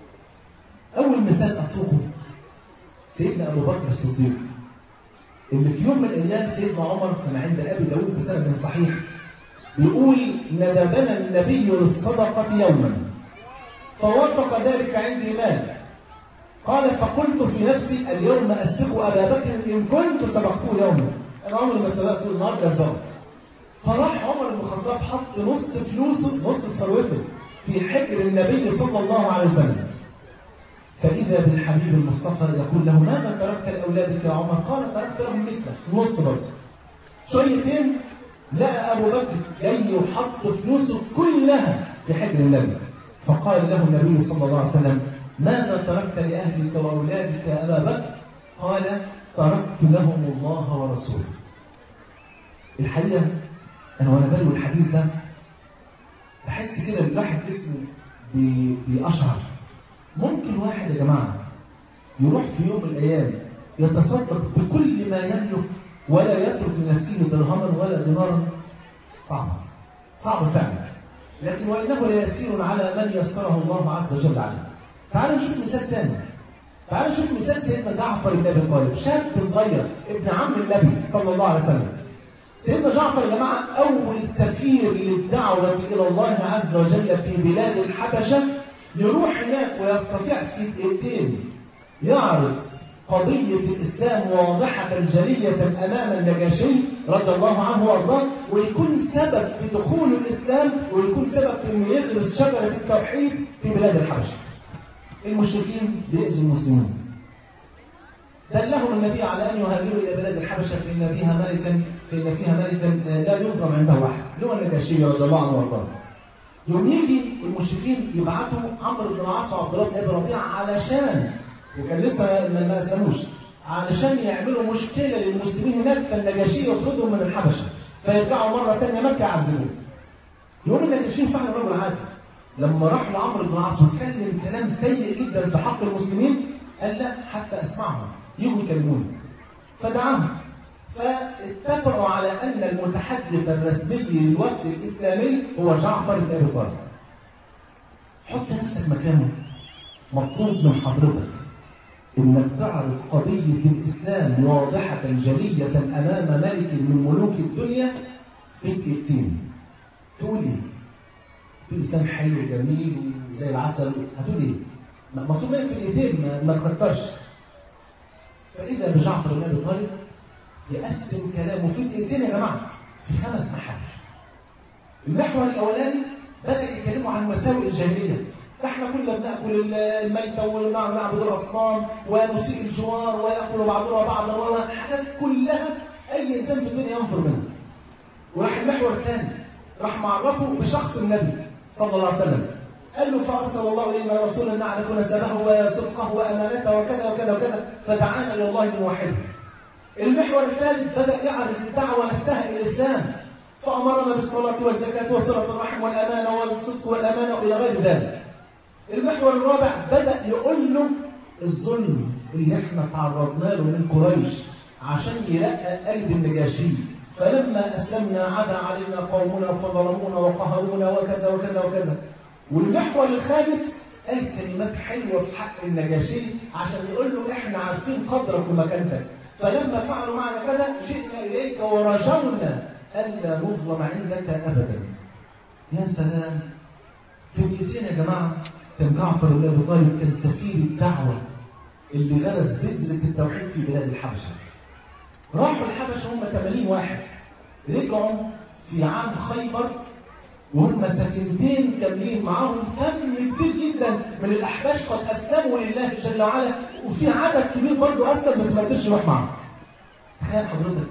اول مثال اسوقه سيدنا ابو بكر الصديق، اللي في يوم من الايام سيدنا عمر كان عند ابي داود بسند صحيح بيقول ندبنا النبي للصدقه يوما فوافق ذلك عندي مال، قال فقلت في نفسي اليوم اسبق ابا بكر ان كنت سبقته يوما. انا عمري ما سبقته النهارده اسبقه. فراح عمر بن الخطاب حط نص فلوسه نص ثروته في حجر النبي صلى الله عليه وسلم، فإذا بالحبيب المصطفى يقول له ماذا تركت لأولادك يا عمر؟ قال تركت لهم مثله نص برضه. شويتين لقى أبو بكر جاي يحط فلوسه كلها في حجر النبي، فقال له النبي صلى الله عليه وسلم ماذا تركت لأهلك وأولادك يا أبا بكر؟ قال تركت لهم الله ورسوله. الحقيقة أنا وأنا بلوي الحديث ده بحس كده الواحد جسمه بيقشعر. ممكن واحد يا جماعة يروح في يوم من الأيام يتصدق بكل ما يملك ولا يترك لنفسه درهما ولا دينارا؟ صعب صعب فعلا، لكن وإنه ليسير على من يسره الله عز وجل عليه. تعال نشوف مثال ثاني. تعال نشوف مثال سيدنا جعفر بن أبي طالب، شاب صغير ابن عم النبي صلى الله عليه وسلم. سيدنا جعفر يا جماعة أول سفير للدعوة إلى الله عز وجل في بلاد الحبشة، يروح هناك ويستطيع في دقيقتين يعرض قضية الإسلام واضحة جلية أمام النجاشي رضي الله عنه وارضاه، ويكون سبب في دخول الإسلام ويكون سبب في أنه يغرس شجرة التوحيد في بلاد الحبشة. المشركين بيأذوا المسلمين، دلهم النبي على أن يهاجروا إلى بلاد الحبشة فإن فيها ملكا فإن فيها ملكا لا يظلم عنده واحد، اللي هو النجاشي رضي الله عنه وارضاه. يوم يجي المشركين يبعتوا عمرو بن العاص وعبد الله بن ابي ربيعه علشان، وكان لسه ما اسلموش، علشان يعملوا مشكله للمسلمين هناك، فالنجاشي يطردهم من الحبشه فيرجعوا مره ثانيه مكه يعذبوه. يوم النجاشي فعل رجل عادي، لما راح لعمرو بن العاص واتكلم كلام سيء جدا في حق المسلمين قال لا حتى اسمعهم يجوا يكلموني، فدعاهم. فاتفقوا على أن المتحدث الرسمي للوفد الإسلامي هو جعفر بن أبي طالب. حط نفسك مكانه. مطلوب من حضرتك إنك تعرض قضية الإسلام واضحة جلية أمام ملك من ملوك الدنيا في دقيقتين. تقول إيه؟ في لسان حلو وجميل وزي العسل، هتقول ايه؟ مطلوب منك في الايدين، ما, ما تكترش. فاذا بجعفر بن ابي طالب يقسم كلامه في الايدين يا جماعه في خمس محاور. المحور الاولاني بدا يكلموا عن مساوئ الجاهليه. احنا كنا بناكل الميته ونعبد الاصنام ونسيء الجوار وياكل بعضنا بعضا، وحاجات كلها اي انسان في الدنيا ينفر منها. وراح المحور الثاني راح معرفه بشخص النبي صلى الله عليه وسلم، قال له فارسل الله الينا رسولا نعرف نسبه وصدقه وامانته وكذا وكذا وكذا، فدعانا الى الله من واحده. المحور الثالث بدا يعرض الدعوه نفسها الى الاسلام، فامرنا بالصلاه والزكاه وصله الرحم والامانه والصدق والامانه الى غير ذلك. المحور الرابع بدا يقول له الظلم اللي احنا تعرضنا له من قريش عشان يلقى قلب النجاشي، فلما اسلمنا عدا علينا قومنا فظلمونا وقهرونا وكذا وكذا وكذا. والمحور الخامس قال كلمات حلوه في حق النجاشي عشان يقول له احنا عارفين قدرك ومكانتك، فلما فعلوا معنا كذا جئنا اليك ورجونا الا نظلم عندك ابدا. يا سلام، في دقيقتين يا جماعه كان جعفر بن ابي طالب كان سفير الدعوه اللي غرس بذره التوحيد في بلاد الحبشه. راحوا الحبشه هم ثمانين واحد، رجعوا في عام خيبر وهم سفينتين كاملين معاهم كم كبير جدا من الاحباش قد اسلموا لله جل وعلا، وفي عدد كبير برضه اسلم بس ما قدرش يروح معاهم. تخيل حضرتك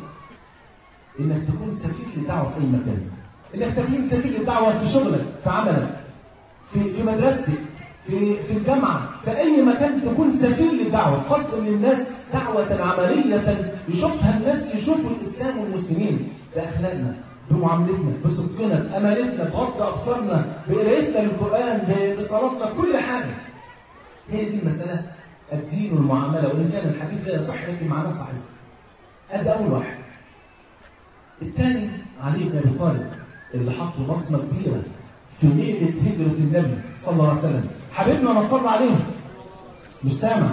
انك تكون سفير للدعوه في اي مكان، انك تكون سفير للدعوه في شغلك، في عملك، في في مدرستك، في في الجامعه، في اي مكان تكون سفير للدعوه، تقدم للناس دعوه عمليه يشوفها الناس، يشوفوا الاسلام والمسلمين باخلاقنا، بمعاملتنا، بصدقنا، بامانتنا، بغض ابصارنا، بقرايتنا للقران، بصلاتنا، كل حاجه. هي دي المساله، الدين والمعامله، وان كان الحديث لا يصح لكن معناه صحيح. هذا اول واحد. الثاني علي بن ابي طالب اللي حط بصمه كبيره في ليله هجره النبي صلى الله عليه وسلم. حبيبنا ما تصلى عليه مش سامع،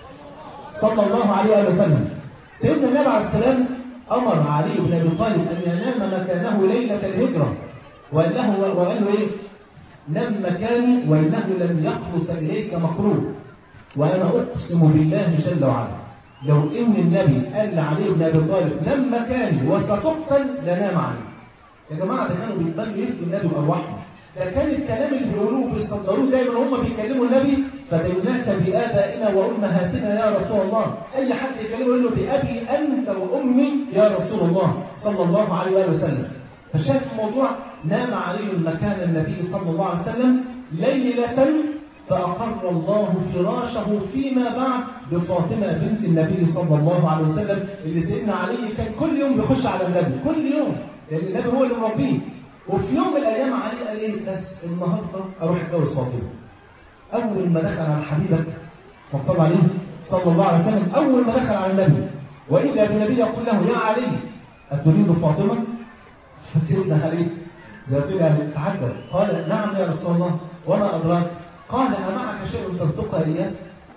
صلى الله عليه وسلم. سيدنا النبي عليه السلام امر علي بن ابي طالب ان ينام مكانه ليله الهجره، وقال له وقال له ايه؟ نم مكاني وانه لم يخلص اليك مكروه، وانا اقسم بالله جل وعلا لو ان النبي قال لعلي بن ابي طالب نم مكاني وستقتل لنام عليه. يا جماعه ده كانوا بيتبنوا يهدوا النبي بارواحهم، ده كان الكلام اللي بيقولوه بيصدروه دايما هم بيكلموا النبي، فديناك بآبائنا وأمهاتنا يا رسول الله. أي حد يكلمه يقول له بأبي أنت وأمي يا رسول الله صلى الله عليه وآله وسلم. فشاف الموضوع، نام علي مكان النبي صلى الله عليه وسلم ليلة، فأقر الله فراشه فيما بعد بفاطمة بنت النبي صلى الله عليه وسلم، اللي سيدنا علي كان كل يوم بيخش على النبي، كل يوم، لأن النبي هو اللي مربيه. وفي يوم من الايام علي قال ايه؟ بس النهارده اروح اتجوز فاطمه. اول ما دخل على حبيبك ما صلى عليه صلى الله عليه وسلم، اول ما دخل على النبي واذا بالنبي يقول له يا علي اتريد فاطمه؟ فسيدنا علي زي ما تقول تعجب، قال نعم يا رسول الله وما ادراك؟ قال امعك شيء تصدقها اياه؟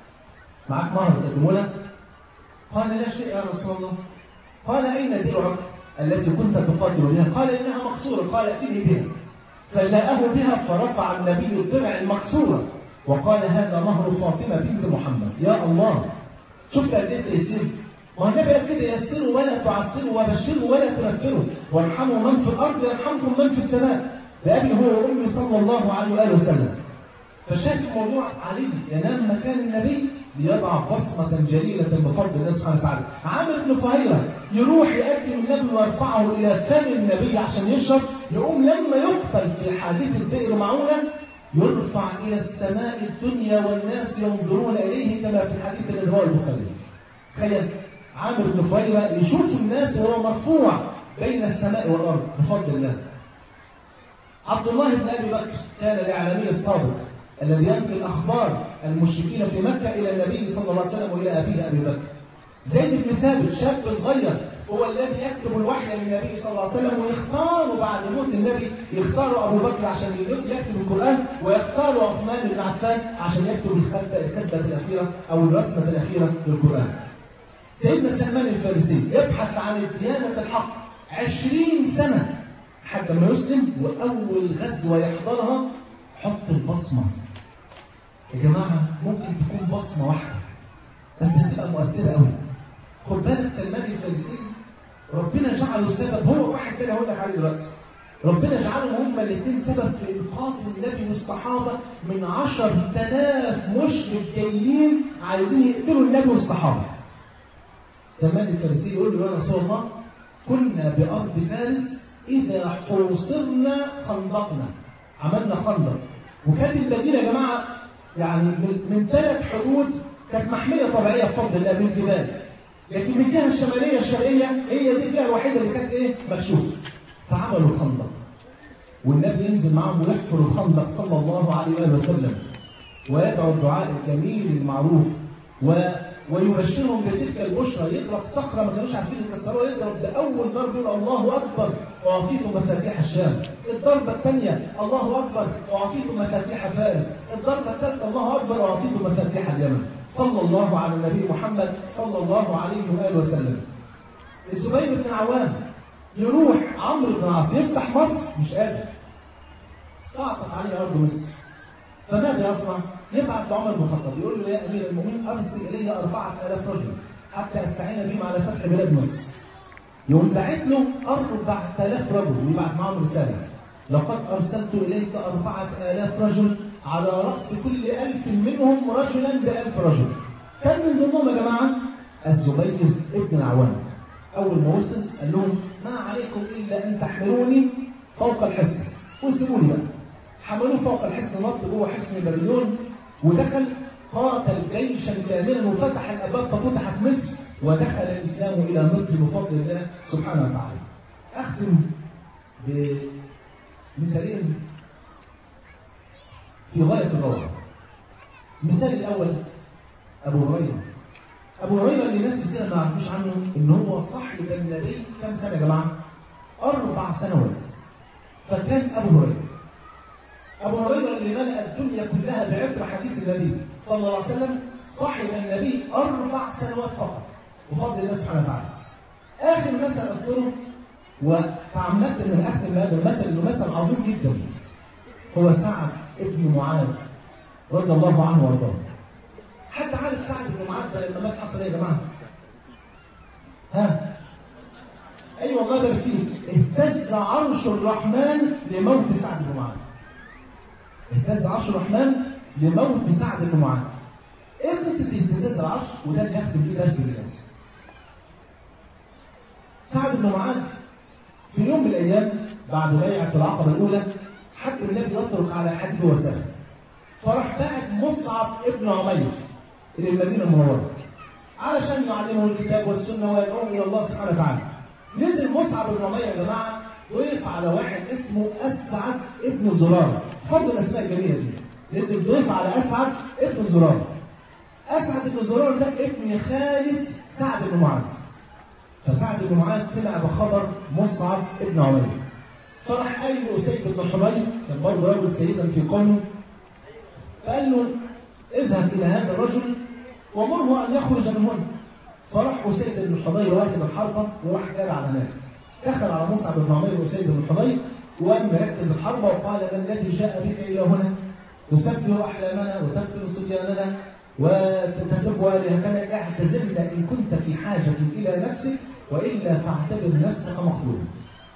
معك مهر تقدمه؟ قال لا شيء يا رسول الله. قال اين درعك التي كنت تقاتل بها؟ قال إنها مكسورة. قال ائتني بها. فجاءه بها فرفع النبي الدرع المكسورة وقال هذا مهر فاطمة بنت محمد. يا الله، شفت قد ايه تيسير؟ ما النبي قال كده يسروا ولا تعسروا وبشروا ولا تنفروا وارحموا من في الأرض يرحمكم من في السماء، بأبي هو وأمي صلى الله عليه وآله وسلم. فشاف الموضوع علي ينام مكان النبي ليضع بصمة جليلة بفضل الله سبحانه وتعالى. عامر بن فهيرة يروح يقدم النبي ويرفعه إلى فم النبي عشان يشرب، يقوم لما يقتل في حادثة بئر معونة يرفع إلى السماء الدنيا والناس ينظرون إليه كما في الحديث الذي رواه البخاري. تخيل عامر بن فهيرة يشوف الناس وهو مرفوع بين السماء والأرض بفضل الله. عبد الله بن أبي بكر كان الإعلامي الصادق الذي ينقل أخبار المشركين في مكة إلى النبي صلى الله عليه وسلم وإلى أبيه أبي بكر. زيد بن ثابت شاب صغير هو الذي يكتب الوحي للنبي صلى الله عليه وسلم، ويختار بعد موت النبي يختار أبو بكر عشان يكتب القرآن، ويختار عثمان بن عفان عشان يكتب الكتبة الأخيرة أو الرسمة الأخيرة للقرآن. سيدنا سلمان الفارسي يبحث عن الديانة الحق عشرين سنة لحد ما يسلم، وأول غزوة يحضرها حط البصمة. يا جماعة ممكن تكون بصمة واحدة بس هتبقى مؤثرة قوي. خد بالك سلمان الفارسي ربنا جعله سبب، هو واحد كده هقول لك عليه دلوقتي، ربنا جعلهم هما الاثنين سبب في إنقاذ النبي والصحابة من عشر آلاف مشرك جايين عايزين يقتلوا النبي والصحابة. سلمان الفارسي يقول له يا رسول الله كنا بأرض فارس إذا حوصرنا خندقنا، عملنا خندق، وكانت المدينة يا جماعة يعني من ثلاث حدود كانت محمية طبيعية بفضل الله بالجبال، لكن من الجهة الشمالية الشرقية هي دي الجهة الوحيدة اللي كانت إيه؟ مكشوفة. فعملوا الخندق، والنبي ينزل معهم ويحفر الخندق صلى الله عليه وسلم، ويدعو الدعاء الجميل المعروف و... ويبشرهم بتلك البشرى. يضرب صخرة ما كانوش عارفين يكسروها، يضرب بأول ضرب يقول الله أكبر وأعطيكم مفاتيح الشام. الضربة الثانية الله أكبر وأعطيكم مفاتيح فارس. الضربة الثالثة الله أكبر وأعطيكم مفاتيح اليمن. صلى الله على النبي محمد صلى الله عليه وآله وسلم. الزبير بن العوام يروح عمرو بن العاص يفتح مصر مش قادر، استعصت عليه أرض مصر، فماذا يصنع؟ يبعث لعمر بن الخطاب يقول له يا أمير المؤمنين أرسل إلي أربعة آلاف رجل حتى أستعين بهم على فتح بلاد مصر. يقوم باعت له أربعة آلاف رجل ويبعث معهم رسالة لقد أرسلت إليك أربعة آلاف رجل على رأس كل ألف منهم رجلا بألف رجل. كان من ضمنهم يا جماعة الزبير بن العوام. أول ما وصل قال لهم ما عليكم إلا أن تحملوني فوق الحصن وسيبوني بقى. حملوه فوق الحصن، نط جوه حصن برليون ودخل قاتل جيشا كاملا وفتح الأبواب ففتحت مصر ودخل الإسلام إلى مصر بفضل الله سبحانه وتعالى. أختم بمثالين في غاية الروعة. المثال الأول أبو هريرة. أبو هريرة اللي ناس كتير ما عرفوش عنه إن هو صاحب النبي كم سنة يا جماعة؟ أربع سنوات. فكان أبو هريرة أبو هريرة اللي ملأ الدنيا كلها بعبر حديث النبي صلى الله عليه وسلم صاحب النبي أربع سنوات فقط بفضل الله سبحانه وتعالى. آخر مثل أذكره وتعمدت أن أختم هذا المثل إنه مثل عظيم جدا، هو سعد ابن معاذ رضي الله عنه وارضاه. حد عارف سعد بن معاذ لما مات حصل ايه يا جماعه؟ ها؟ ايوه الله يبارك فيك، اهتز عرش الرحمن لموت سعد بن معاذ. اهتز عرش الرحمن لموت سعد بن معاذ. ايه قصه اهتزاز العرش؟ وده اللي هختم بيه درس دلوقتي. سعد بن معاذ في يوم من الايام بعد بيعه العقبه الاولى حد النبي يترك على حديث وسهل، فراح بعت مصعب ابن عمير إلى المدينة المنورة علشان يعلمه الكتاب والسنة ويدعوه إلى الله سبحانه وتعالى. نزل مصعب بن عمير يا جماعة ضيف على واحد اسمه أسعد ابن زرارة. حفظوا الأسماء الجميلة دي. نزل ضيف على أسعد ابن زرارة. أسعد ابن زرارة ده ابن خالد سعد بن معاذ. فسعد بن معاذ سمع بخبر مصعب ابن عمير، فراح قال له أسيد بن حضير كان برضه رجل سيدا في قومه، فقال له اذهب إلى هذا الرجل ومره أن يخرج من هنا. فراح أسيد بن حضير واخد الحربة وراح جاب على هناك، دخل على مصعب بن عمير وأسيد بن حضير وقام مركز الحربة وقال ما الذي جاء بك إلى هنا؟ تسفه أحلامنا وتفقد صبياننا وتسب آلهتنا، اعتزلنا إن كنت في حاجة إلى نفسك وإلا فاعتبر نفسك مخلوقا.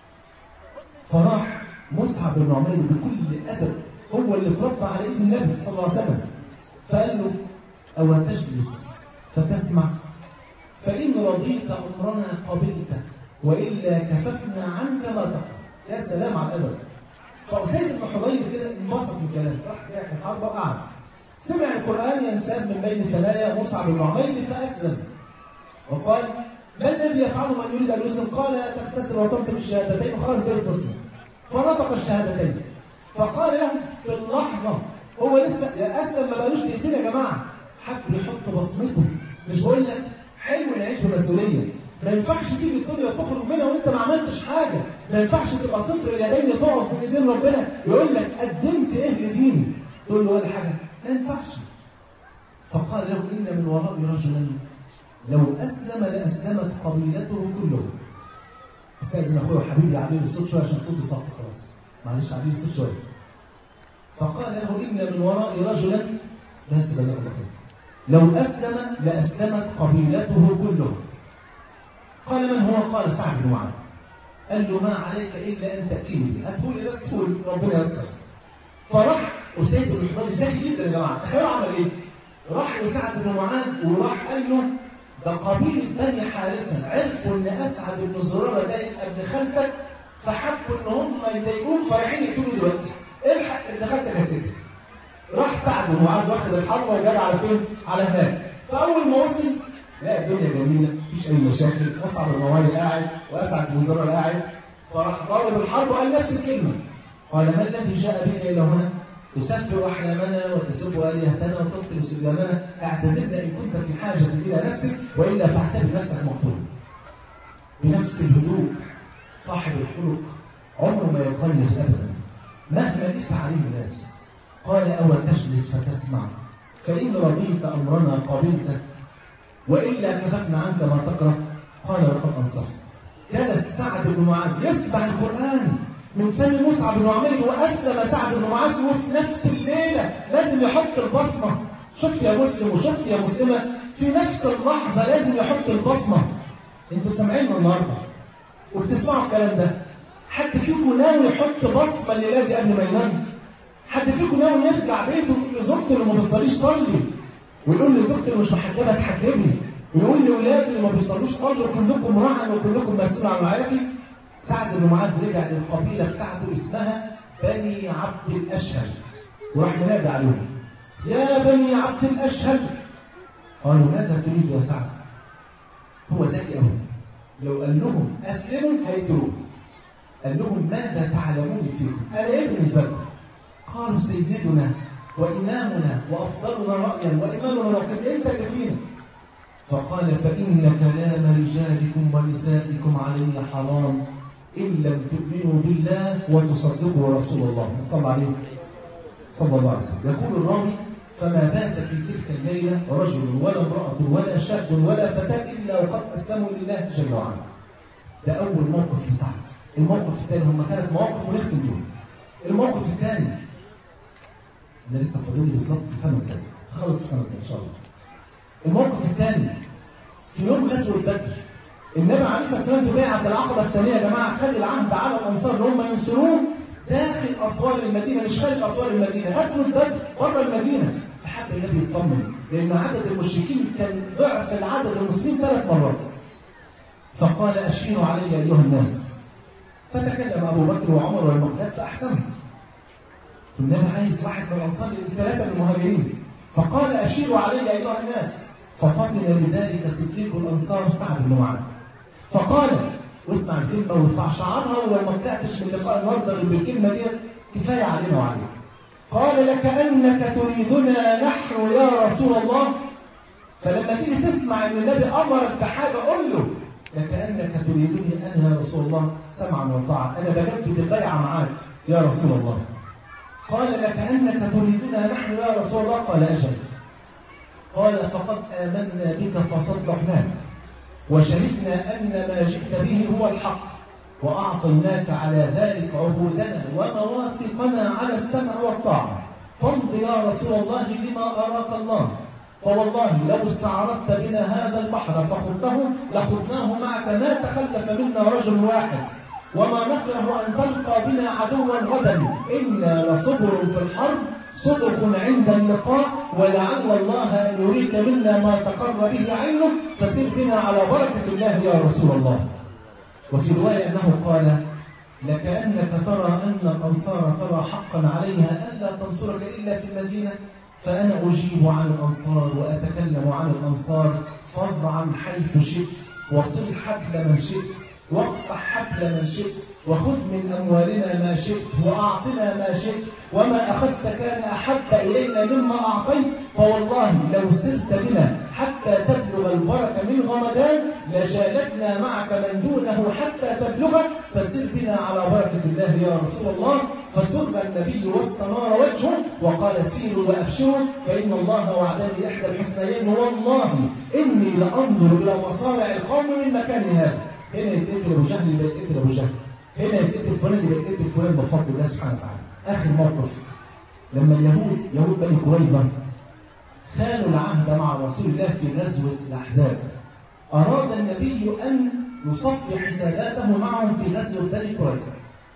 فراح مصعب بن عمير بكل أدب، هو اللي اتربى على ايد النبي صلى الله عليه وسلم، فقال له أو تجلس فتسمع فإن رضيت أمرنا قبلت وإلا كففنا عنك ما تقع. يا سلام على الأدب. فأسيد بن حضير كده انبسط من الكلام، راح جاء في الحرب وقعد سمع القرآن ينساب من بين ثنايا مصعب بن عمير فأسلم وقال ما الذي يفعله من يريد أن يسلم؟ قال تغتسل وتنطق الشهادتين وخلاص بقيت مسلم. فنطق الشهادتين فقال له في اللحظة هو لسه يا أسلم ما بقالوش دقيقتين يا جماعة حب يحط بصمته. مش بقول لك حلو نعيش بمسؤولية، ما ينفعش تيجي الدنيا تخرج منها وانت ما عملتش حاجة، ما ينفعش تبقى صفر اليدين تقف بين ايدين ربنا يقول لك قدمت ايه لديني؟ تقول له ولا حاجة، ما ينفعش. فقال له إن من ورائي رجلا لو أسلم لأسلمت قبيلته كلهم. استاذن اخويا وحبيبي عليه الصوت شويه عشان صوتي صافي خلاص، معلش عليه الصوت شويه. فقال له ان من ورائي رجلا، بس جزاك الله خير، لو اسلم لاسلمت قبيلته كلهم. قال من هو؟ قال سعد بن معاذ. قال له ما عليك الا ان تاتيني به، هتقول بس قول ربنا يسر. فراح اسيد بن حضير ذكي جدا يا جماعه، تخيلوا عمل ايه؟ راح لسعد بن معاذ وراح قال له ده قبيله بني حارثه عرفوا ان اسعد بن زراره ده يبقى ابن خالتك، فحبوا ان هم يضايقوك فرايحين يقتلوا دلوقتي، الحق ابن خالتك هتقتل. راح سعد بن معاذ واخد الحرب وجاب على فين؟ على هناك. فاول ما وصل لا الدنيا جميله، مفيش اي مشاكل، مصعب الموالي قاعد واسعد بن زراره قاعد. فراح ضارب الحرب وقال نفس الكلمه، قال ما الذي جاء بك الى هنا؟ تسفر احلامنا وتسب الهتنا وتقتل سلامنا، اعتذرنا ان كنت في حاجه الى نفسك والا فاعتبر نفسك مقتولا. بنفس الهدوء صاحب الخلق عمره ما يقلل ابدا مهما قيس عليه الناس. قال او تجلس فتسمع فان رضيت امرنا قبلته والا كففنا عنك ما تكره. قال لقد انصفت. كان سعد بن معاذ يسمع القران من فم مصعب بن عمير، واسلم سعد بن معاذ وفي نفس الليله لازم يحط البصمه. شفت يا مسلم وشفت يا مسلمه، في نفس اللحظه لازم يحط البصمه. انتوا سامعين النهارده وبتسمعوا الكلام ده، حد فيكم ناوي يحط بصمه الليله دي قبل ما ينام؟ حد فيكم ناوي يرجع بيته ويقول لزوجته اللي ما بتصليش صلي، ويقول لزوجته اللي مش محجبه اتحجبي، ويقول لاولاده اللي ما بيصلوش صلوا كلكم راعٍ وكلكم مسؤول عن رعايتي؟ سعد بن معاذ رجع للقبيله بتاعته اسمها بني عبد الاشهل، وراح منادى عليهم يا بني عبد الاشهل. قالوا ماذا تريد يا سعد؟ هو ذكي قوي، لو قال لهم اسلموا هيقتلوه. قال لهم ماذا تعلمون فيكم؟ انا ايه بالنسبه لكم؟ قالوا سيدنا وامامنا وافضلنا رايا وامامنا وكان انت اللي فينا. فقال فان كلام رجالكم ونسائكم علي حرام إن لم تؤمنوا بالله وتصدقوا رسول الله صلى عليه صلى الله عليه وسلم. يقول الراوي فما بات في تلك الليلة رجل ولا امرأة ولا شاب ولا فتاة إلا وقد أسلموا لله جل وعلا. ده أول موقف في سعد. الموقف الثاني، هم ثلاث مواقف ونختم بيهم. الموقف الثاني أنا لسه فاضل لي بالظبط خمس دقايق، خلص خمس دقايق إن شاء الله. الموقف الثاني في يوم غزوة بدر، النبي عليه الصلاه والسلام في بيعه العقبه الثانيه يا جماعه خد العهد على الانصار ان هم ينصروه داخل اسوار المدينه مش خارج اسوار المدينه، غزوه بدر بره المدينه. فحب النبي يطمن لان عدد المشركين كان ضعف العدد المسلمين ثلاث مرات. فقال اشيروا علي ايها الناس. فتكلم ابو بكر وعمر والمقداد فاحسنوا. النبي عايز واحد من الانصار للثلاثه من المهاجرين، فقال اشيروا علي ايها الناس. ففضل بذلك صديق الانصار سعد بن معاذ فقال، واسمع الكلمه وارفع شعارها ولو ما طلعتش من لقاء النهارده بالكلمه دي كفايه علينا وعليك. قال لكأنك تريدنا نحن يا رسول الله. فلما تيجي تسمع ان النبي امرك بحاجه قول له لكأنك تريدني انا يا رسول الله سمعا وطاعه، انا بجدد البيعه معاك يا رسول الله. قال لكأنك تريدنا نحن يا رسول الله. قال اجل. قال فقد آمنا بك فصدقناك وشهدنا أن ما جئت به هو الحق وأعطيناك على ذلك عهودنا ومواثقنا على السمع والطاعة، فامض يا رسول الله لما أراك الله، فوالله لو استعرضت بنا هذا البحر فخذته لخذناه معك ما تخلف منا رجل واحد، وما نكره أن تلقى بنا عدوا غدا، إنا لصبر في الحرب صدق عند اللقاء، ولعل الله أن يريك منا ما تقر به عينك، فسر بنا على بركة الله يا رسول الله. وفي رواية أنه قال لكأنك ترى أن الأنصار ترى حقا عليها ألا تنصرك إلا في المدينة، فأنا أجيب عن الأنصار وأتكلم عن الأنصار، فاضعا حيث شئت وصل حبل من شئت واقطع حبل من شئت وخذ من أموالنا ما شئت وأعطنا ما شئت، وما أخذت كان أحب إلينا مما أعطيت، فوالله لو سرت بنا حتى تبلغ البركة من غمدان لجالتنا معك من دونه حتى تبلغ، فسر بنا على بركة الله يا رسول الله. فسر النبي واستنار وجهه وقال سيروا وأبشروا فإن الله وعدني إحدى الحسنيين، والله إني لأنظر إلى مصارع القوم من مكان هذا. هنا يتقتل ابو جهل يبقى يتقتل ابو جهل، هنا يتقتل فلان يبقى يتقتل فلان بفضل الله سبحانه وتعالى. اخر موقف لما اليهود يهود بني قريظه خانوا العهد مع رسول الله في غزوه الاحزاب، اراد النبي ان يصفي حساباته معهم في غزوه بني قريظه.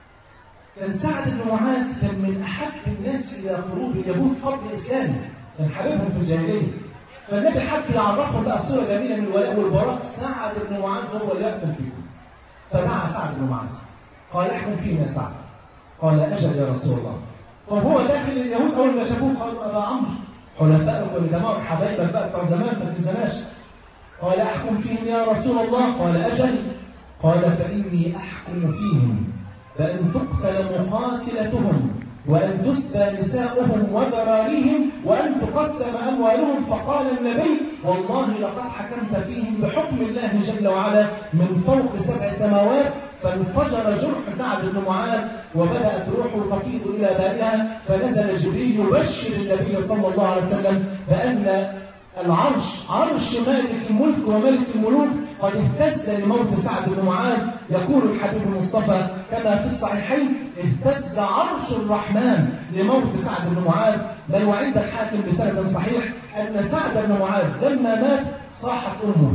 كان سعد بن معاذ كان من احب الناس الى قلوب اليهود قبل الاسلام، كان حبيبهم في الجاهليه. فالنبي حب يعرفهم بقى صوره جميله من الولاء والبراء، سعد بن معاذ هو اللي يحكم فيكم. فدعا سعد بن معاذ قال احكم فينا سعد. قال اجل يا رسول الله. فهو داخل اليهود اول ما شافوه قالوا ابا عمرو حلفائك ودماء حبايبك بقى بتوع زمان ما تنسناش. قال احكم فيهم يا رسول الله. قال اجل. قال فاني احكم فيهم بأن تقتل مقاتلتهم وأن تسبى نساؤهم وذراريهم وأن تقسم أموالهم. فقال النبي والله لقد حكمت فيهم بحكم الله جل وعلا من فوق سبع سماوات. فانفجر جرح سعد بن معاذ وبدأت روحه تفيض إلى بارئها، فنزل جبريل يبشر النبي صلى الله عليه وسلم بأن العرش عرش مالك الملك وملك الملوك قد اهتز لموت سعد بن معاذ. يقول الحبيب المصطفى كما في الصحيحين اهتز عرش الرحمن لموت سعد بن معاذ. بل وعند الحاكم بسند صحيح أن سعد بن معاذ لما مات صاحت أمه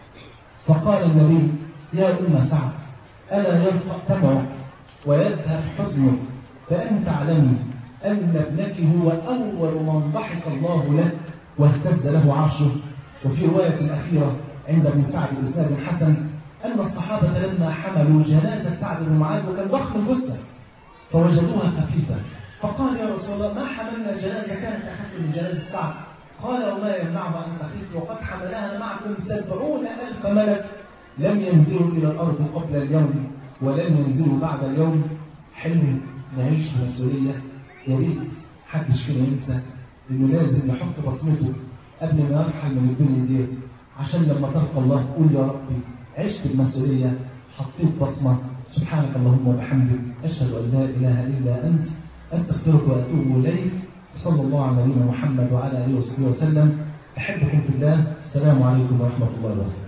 فقال النبي يا أم سعد ألا يلقى دمعك ويذهب حزنك فأن تعلمي أن ابنك هو أول من ضحك الله له واهتز له عرشه. وفي رواية أخيرة عند ابن سعد بإسناد حسن أن الصحابة لما حملوا جنازة سعد بن معاذ وكان ضخم الجثة فوجدوها خفيفة، فقال يا رسول الله ما حملنا جنازة كانت أخف من جنازة سعد؟ قال وما يمنعها أن تخف وقد حملها معكم سبعون ألف ملك لم ينزلوا إلى الأرض قبل اليوم ولن ينزلوا بعد اليوم. حلو نعيش بمسؤولية، يا ريت حدش فينا ينسى إنه لازم يحط بصمته قبل ما يرحل من الدنيا ديت، عشان لما تلقى الله تقول يا ربي عشت بمسؤولية، حطيت بصمة. سبحانك اللهم وبحمدك أشهد أن لا إله إلا أنت أستغفرك وأتوب إليك. صلى الله على نبينا محمد وعلى آله وصحبه وسلم. أحبكم في الله. السلام عليكم ورحمة الله وبركاته.